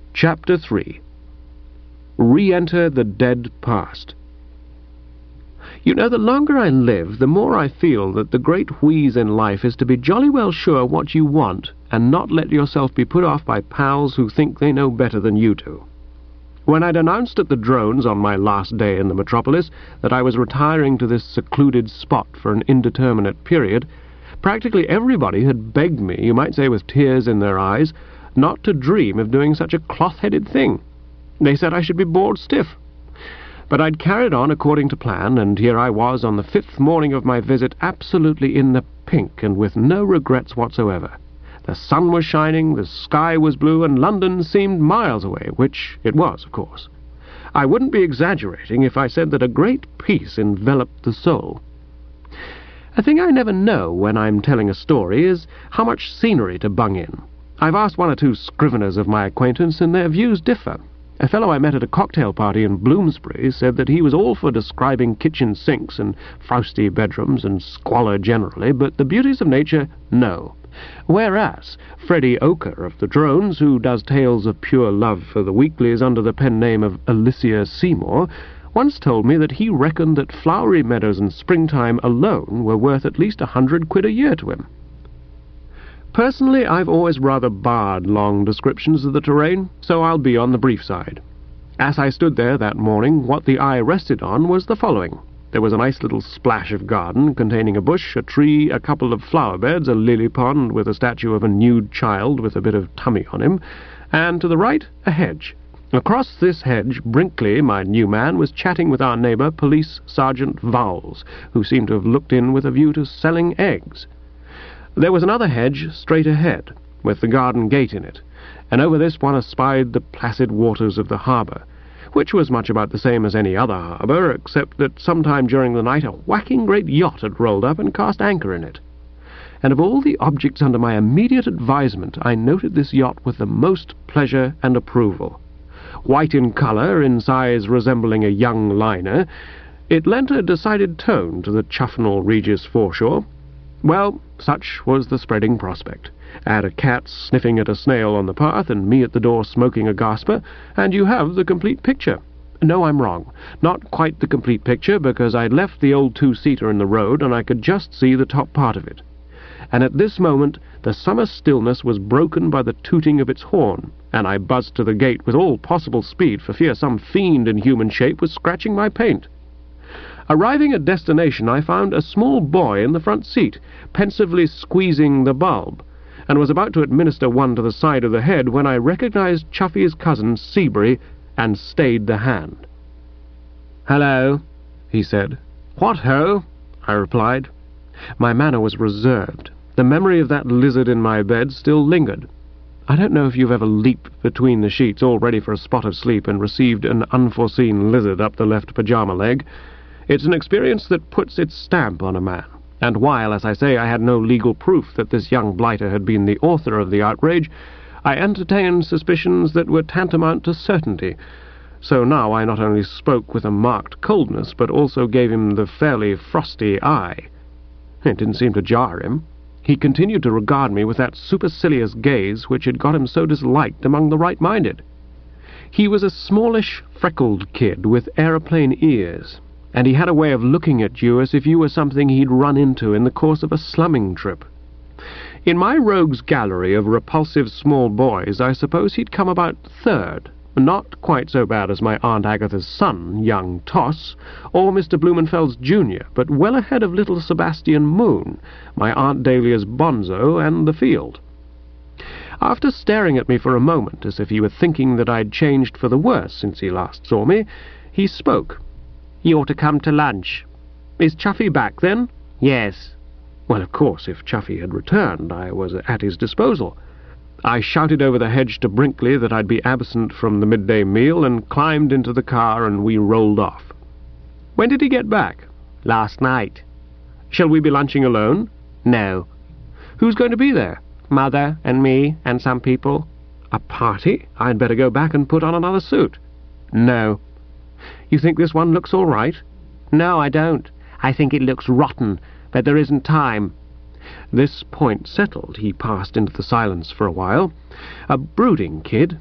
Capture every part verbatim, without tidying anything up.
Chapter three. Re-enter the dead past. You know, the longer I live, the more I feel that the great wheeze in life is to be jolly well sure what you want, and not let yourself be put off by pals who think they know better than you do. When I'd announced at the drones on my last day in the metropolis that I was retiring to this secluded spot for an indeterminate period, practically everybody had begged me, you might say with tears in their eyes, not to dream of doing such a cloth-headed thing. They said I should be bored stiff. But I'd carried on according to plan, and here I was on the fifth morning of my visit, absolutely in the pink and with no regrets whatsoever. The sun was shining, the sky was blue, and London seemed miles away, which it was, of course. I wouldn't be exaggerating if I said that a great peace enveloped the soul. A thing I never know when I'm telling a story is how much scenery to bung in. I've asked one or two scriveners of my acquaintance, and their views differ. A fellow I met at a cocktail party in Bloomsbury said that he was all for describing kitchen sinks and frowsty bedrooms and squalor generally, but the beauties of nature, no. Whereas Freddie Oker of the Drones, who does tales of pure love for the weeklies under the pen name of Alicia Seymour, once told me that he reckoned that flowery meadows and springtime alone were worth at least a hundred quid a year to him. Personally, I've always rather barred long descriptions of the terrain, so I'll be on the brief side. As I stood there that morning, what the eye rested on was the following. There was a nice little splash of garden containing a bush, a tree, a couple of flower beds, a lily pond with a statue of a nude child with a bit of tummy on him, and to the right, a hedge. Across this hedge, Brinkley, my new man, was chatting with our neighbour, Police Sergeant Vowles, who seemed to have looked in with a view to selling eggs. There was another hedge straight ahead, with the garden gate in it, and over this one espied the placid waters of the harbour, which was much about the same as any other harbour, except that sometime during the night a whacking great yacht had rolled up and cast anchor in it. And of all the objects under my immediate advisement, I noted this yacht with the most pleasure and approval. White in colour, in size resembling a young liner, it lent a decided tone to the Chufnell Regis foreshore. Well, such was the spreading prospect. Add a cat sniffing at a snail on the path, and me at the door smoking a gasper, and you have the complete picture. No, I'm wrong. Not quite the complete picture, because I'd left the old two-seater in the road, and I could just see the top part of it. And at this moment the summer stillness was broken by the tooting of its horn, and I buzzed to the gate with all possible speed for fear some fiend in human shape was scratching my paint. Arriving at destination, I found a small boy in the front seat, pensively squeezing the bulb, and was about to administer one to the side of the head when I recognized Chuffy's cousin, Seabury, and stayed the hand. "Hello," he said. "What ho?" I replied. My manner was reserved. The memory of that lizard in my bed still lingered. I don't know if you've ever leaped between the sheets all ready for a spot of sleep and received an unforeseen lizard up the left pyjama leg. It's an experience that puts its stamp on a man, and while, as I say, I had no legal proof that this young blighter had been the author of the outrage, I entertained suspicions that were tantamount to certainty. So now I not only spoke with a marked coldness, but also gave him the fairly frosty eye. It didn't seem to jar him. He continued to regard me with that supercilious gaze which had got him so disliked among the right-minded. He was a smallish, freckled kid with aeroplane ears, and he had a way of looking at you as if you were something he'd run into in the course of a slumming trip. In my rogues' gallery of repulsive small boys, I suppose he'd come about third, not quite so bad as my Aunt Agatha's son, young Toss, or Mister Blumenfeld's junior, but well ahead of little Sebastian Moon, my Aunt Dahlia's bonzo, and the Field. After staring at me for a moment, as if he were thinking that I'd changed for the worse since he last saw me, he spoke. "You ought to come to lunch." "Is Chuffy back, then?" "Yes." Well, of course, if Chuffy had returned, I was at his disposal. I shouted over the hedge to Brinkley that I'd be absent from the midday meal, and climbed into the car, and we rolled off. "When did he get back?" "Last night." "Shall we be lunching alone?" "No." "Who's going to be there?" "Mother and me and some people." "A party? I'd better go back and put on another suit." "No." "You think this one looks all right?" "No, I don't. I think it looks rotten, but there isn't time." This point settled, he passed into the silence for a while. A brooding kid.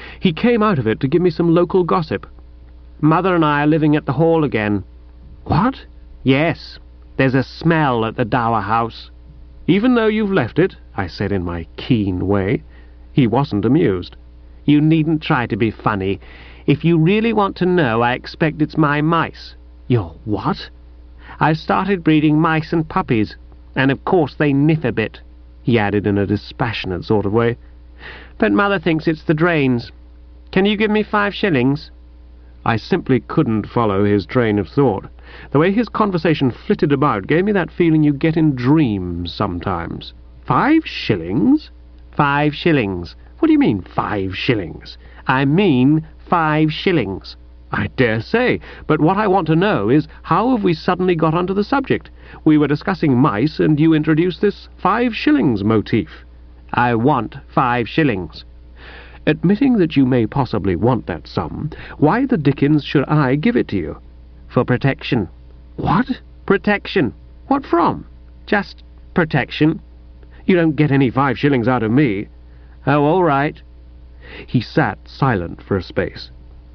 He came out of it to give me some local gossip. "Mother and I are living at the Hall again." "What?" "Yes, there's a smell at the Dower House." "Even though you've left it?" I said in my keen way. He wasn't amused. "You needn't try to be funny. If you really want to know, I expect it's my mice." "Your what?" "I've started breeding mice and puppies, and of course they niff a bit," he added in a dispassionate sort of way. "But Mother thinks it's the drains. Can you give me five shillings?" I simply couldn't follow his train of thought. The way his conversation flitted about gave me that feeling you get in dreams sometimes. Five shillings? Five shillings. What do you mean, five shillings? I mean five shillings. I dare say, but what I want to know is, how have we suddenly got onto the subject? We were discussing mice, and you introduced this five shillings motif. I want five shillings. Admitting that you may possibly want that sum, why the dickens should I give it to you? For protection. What? Protection. What from? Just protection. You don't get any five shillings out of me. Oh, all right. He sat silent for a space.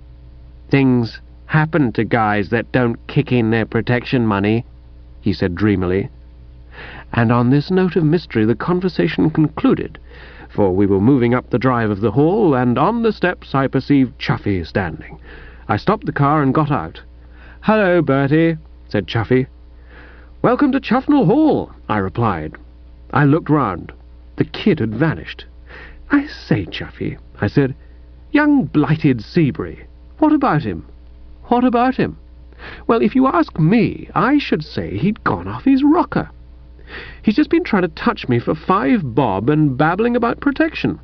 Things happen to guys that don't kick in their protection money, he said dreamily. And on this note of mystery the conversation concluded, for we were moving up the drive of the Hall, and on the steps I perceived Chuffy standing. I stopped the car and got out. "Hello, Bertie," said Chuffy. "Welcome to Chuffnell Hall," I replied. I looked round. The kid had vanished. "I say, Chuffy," I said, "young blighted Seabury, what about him?" "What about him?" "Well, if you ask me, I should say he'd gone off his rocker. He's just been trying to touch me for five bob and babbling about protection."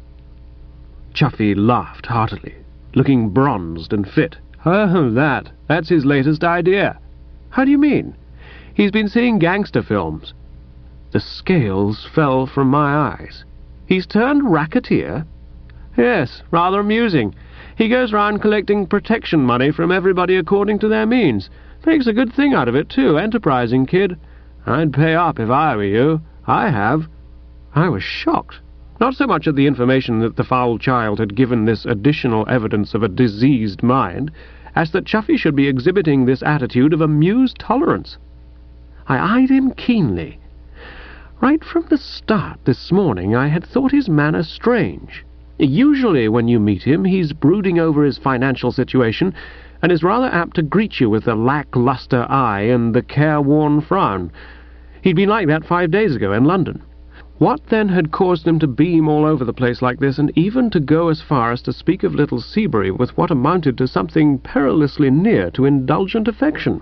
Chuffy laughed heartily, looking bronzed and fit. "Oh, that. That's his latest idea." "How do you mean?" "He's been seeing gangster films." The scales fell from my eyes. "He's turned racketeer?" "Yes, rather amusing. He goes round collecting protection money from everybody according to their means. Makes a good thing out of it, too. Enterprising kid. I'd pay up if I were you. I have." I was shocked, not so much at the information that the foul child had given this additional evidence of a diseased mind, as that Chuffy should be exhibiting this attitude of amused tolerance. I eyed him keenly. Right from the start this morning I had thought his manner strange. Usually when you meet him he's brooding over his financial situation, and is rather apt to greet you with the lack-lustre eye and the careworn frown. He'd been like that five days ago in London. What then had caused him to beam all over the place like this, and even to go as far as to speak of little Seabury with what amounted to something perilously near to indulgent affection?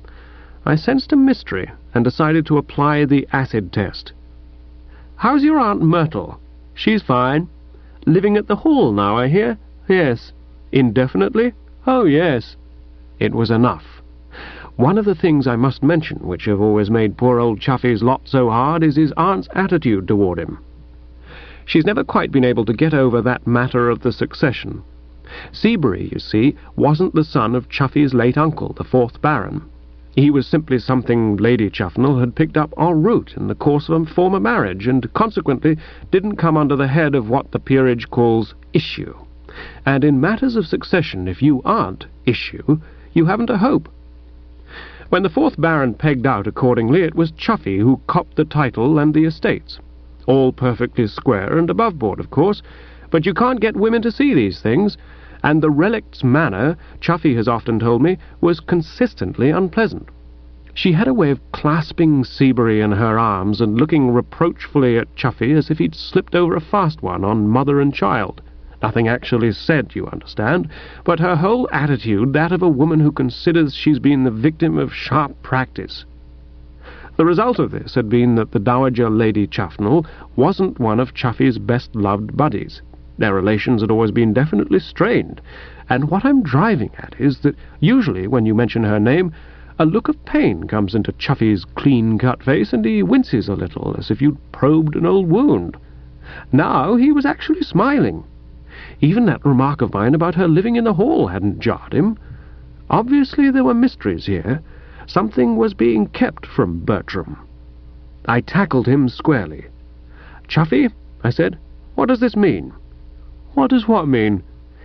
I sensed a mystery, and decided to apply the acid test. "How's your Aunt Myrtle?" "She's fine." "Living at the Hall now, I hear?" "Yes." "Indefinitely?" "Oh, yes." It was enough. One of the things I must mention, which have always made poor old Chuffy's lot so hard, is his aunt's attitude toward him. She's never quite been able to get over that matter of the succession. Seabury, you see, wasn't the son of Chuffy's late uncle, the fourth Baron. He was simply something Lady Chuffnell had picked up en route in the course of a former marriage, and consequently didn't come under the head of what the peerage calls issue. And in matters of succession, if you aren't issue, you haven't a hope. When the fourth Baron pegged out accordingly, it was Chuffy who copped the title and the estates. All perfectly square and above board, of course, but you can't get women to see these things, and the relict's manner, Chuffy has often told me, was consistently unpleasant. She had a way of clasping Seabury in her arms and looking reproachfully at Chuffy as if he'd slipped over a fast one on mother and child. Nothing actually said, you understand, but her whole attitude that of a woman who considers she's been the victim of sharp practice. The result of this had been that the Dowager Lady Chuffnell wasn't one of Chuffy's best-loved buddies. Their relations had always been definitely strained, and what I'm driving at is that usually when you mention her name, a look of pain comes into Chuffy's clean-cut face, and he winces a little, as if you'd probed an old wound. Now he was actually smiling. Even that remark of mine about her living in the Hall hadn't jarred him. Obviously there were mysteries here. Something was being kept from Bertram. I tackled him squarely. "Chuffy," I said, "what does this mean?" "What does what mean?"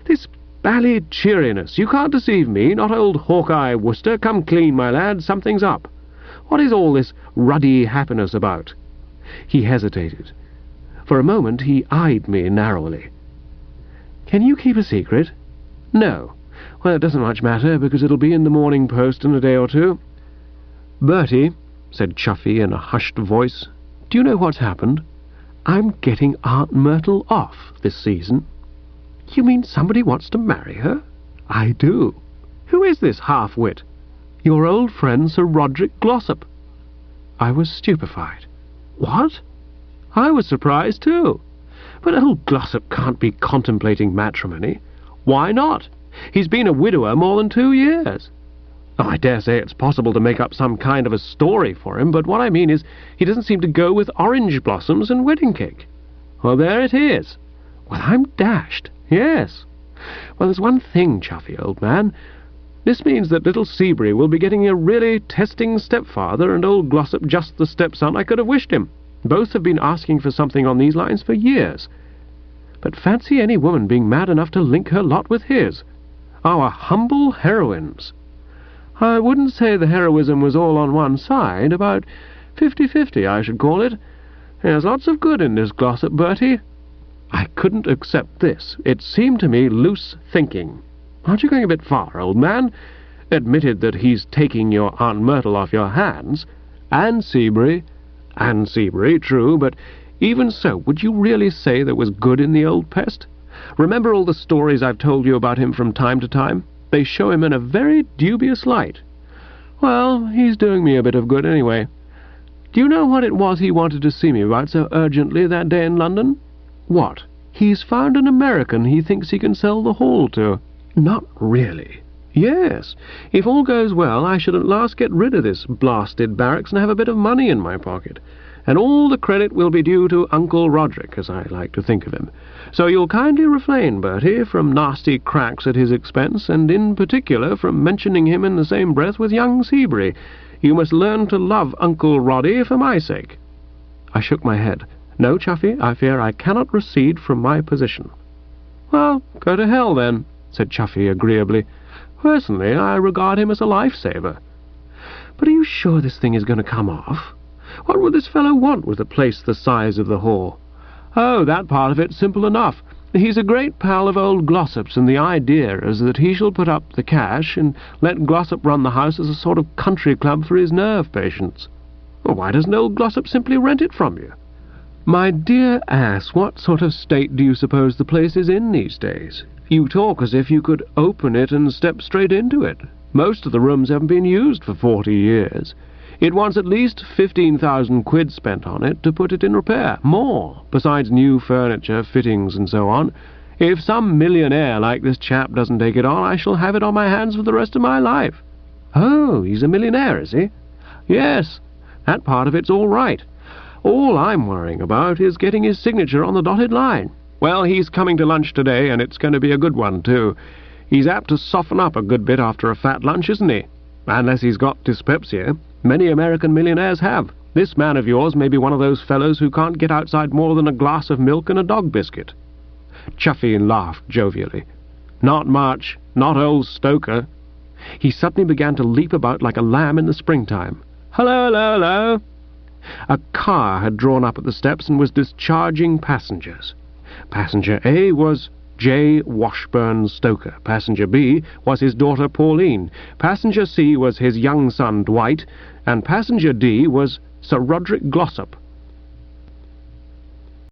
This bally cheeriness. You can't deceive me, not old Hawkeye Worcester. Come clean, my lad, something's up. What is all this ruddy happiness about?" He hesitated. For a moment he eyed me narrowly. "Can you keep a secret?" "No. Well, it doesn't much matter, because it'll be in the Morning Post in a day or two." "Bertie," said Chuffy in a hushed voice, "do you know what's happened? I'm getting Aunt Myrtle off this season." "You mean somebody wants to marry her?" "I do." "Who is this half-wit?" "Your old friend Sir Roderick Glossop." I was stupefied. "What?" I was surprised too. But old Glossop can't be contemplating matrimony. "Why not? He's been a widower more than two years. Oh, I dare say it's possible to make up some kind of a story for him, but what I mean is he doesn't seem to go with orange blossoms and wedding cake." "Well, there it is." "Well, I'm dashed. Yes. Well, there's one thing, Chuffy, old man. This means that little Seabury will be getting a really testing stepfather, and old Glossop just the stepson I could have wished him. Both have been asking for something on these lines for years. But fancy any woman being mad enough to link her lot with his. Our humble heroines. I wouldn't say the heroism was all on one side. About fifty-fifty, I should call it. There's lots of good in this Glossop, Bertie." I couldn't accept this. It seemed to me loose thinking. "Aren't you going a bit far, old man? Admitted that he's taking your Aunt Myrtle off your hands. And Seabury. And Seabury, true, but even so, would you really say there was good in the old pest? Remember all the stories I've told you about him from time to time? They show him in a very dubious light. Well, he's doing me a bit of good anyway. Do you know what it was he wanted to see me about so urgently that day in London?" "What?" "He's found an American he thinks he can sell the Hall to." "Not really?" "Yes. If all goes well, I should at last get rid of this blasted barracks and have a bit of money in my pocket. And all the credit will be due to Uncle Roderick, as I like to think of him. So you'll kindly refrain, Bertie, from nasty cracks at his expense, and in particular from mentioning him in the same breath with young Seabury. You must learn to love Uncle Roddy for my sake." I shook my head. "No, Chuffy, I fear I cannot recede from my position." "Well, go to hell, then," said Chuffy agreeably. "Personally, I regard him as a life-saver." "But are you sure this thing is going to come off? What would this fellow want with a place the size of the Hall?" "Oh, that part of it's simple enough. He's a great pal of old Glossop's, and the idea is that he shall put up the cash and let Glossop run the house as a sort of country club for his nerve patients." "Well, why doesn't old Glossop simply rent it from you?" "My dear ass, what sort of state do you suppose the place is in these days? You talk as if you could open it and step straight into it. Most of the rooms haven't been used for forty years. It wants at least fifteen thousand quid spent on it to put it in repair. More, besides new furniture, fittings, and so on. If some millionaire like this chap doesn't take it on, I shall have it on my hands for the rest of my life." "Oh, he's a millionaire, is he?" "Yes. That part of it's all right. All I'm worrying about is getting his signature on the dotted line. Well, he's coming to lunch today, and it's going to be a good one, too. He's apt to soften up a good bit after a fat lunch, isn't he? Unless he's got dyspepsia. Many American millionaires have. This man of yours may be one of those fellows who can't get outside more than a glass of milk and a dog biscuit." Chuffy laughed jovially. "Not much. Not old Stoker." He suddenly began to leap about like a lamb in the springtime. "Hello, hello, hello." A car had drawn up at the steps and was discharging passengers. Passenger A was J. Washburn Stoker. Passenger B was his daughter Pauline. Passenger C was his young son Dwight. And Passenger D was Sir Roderick Glossop.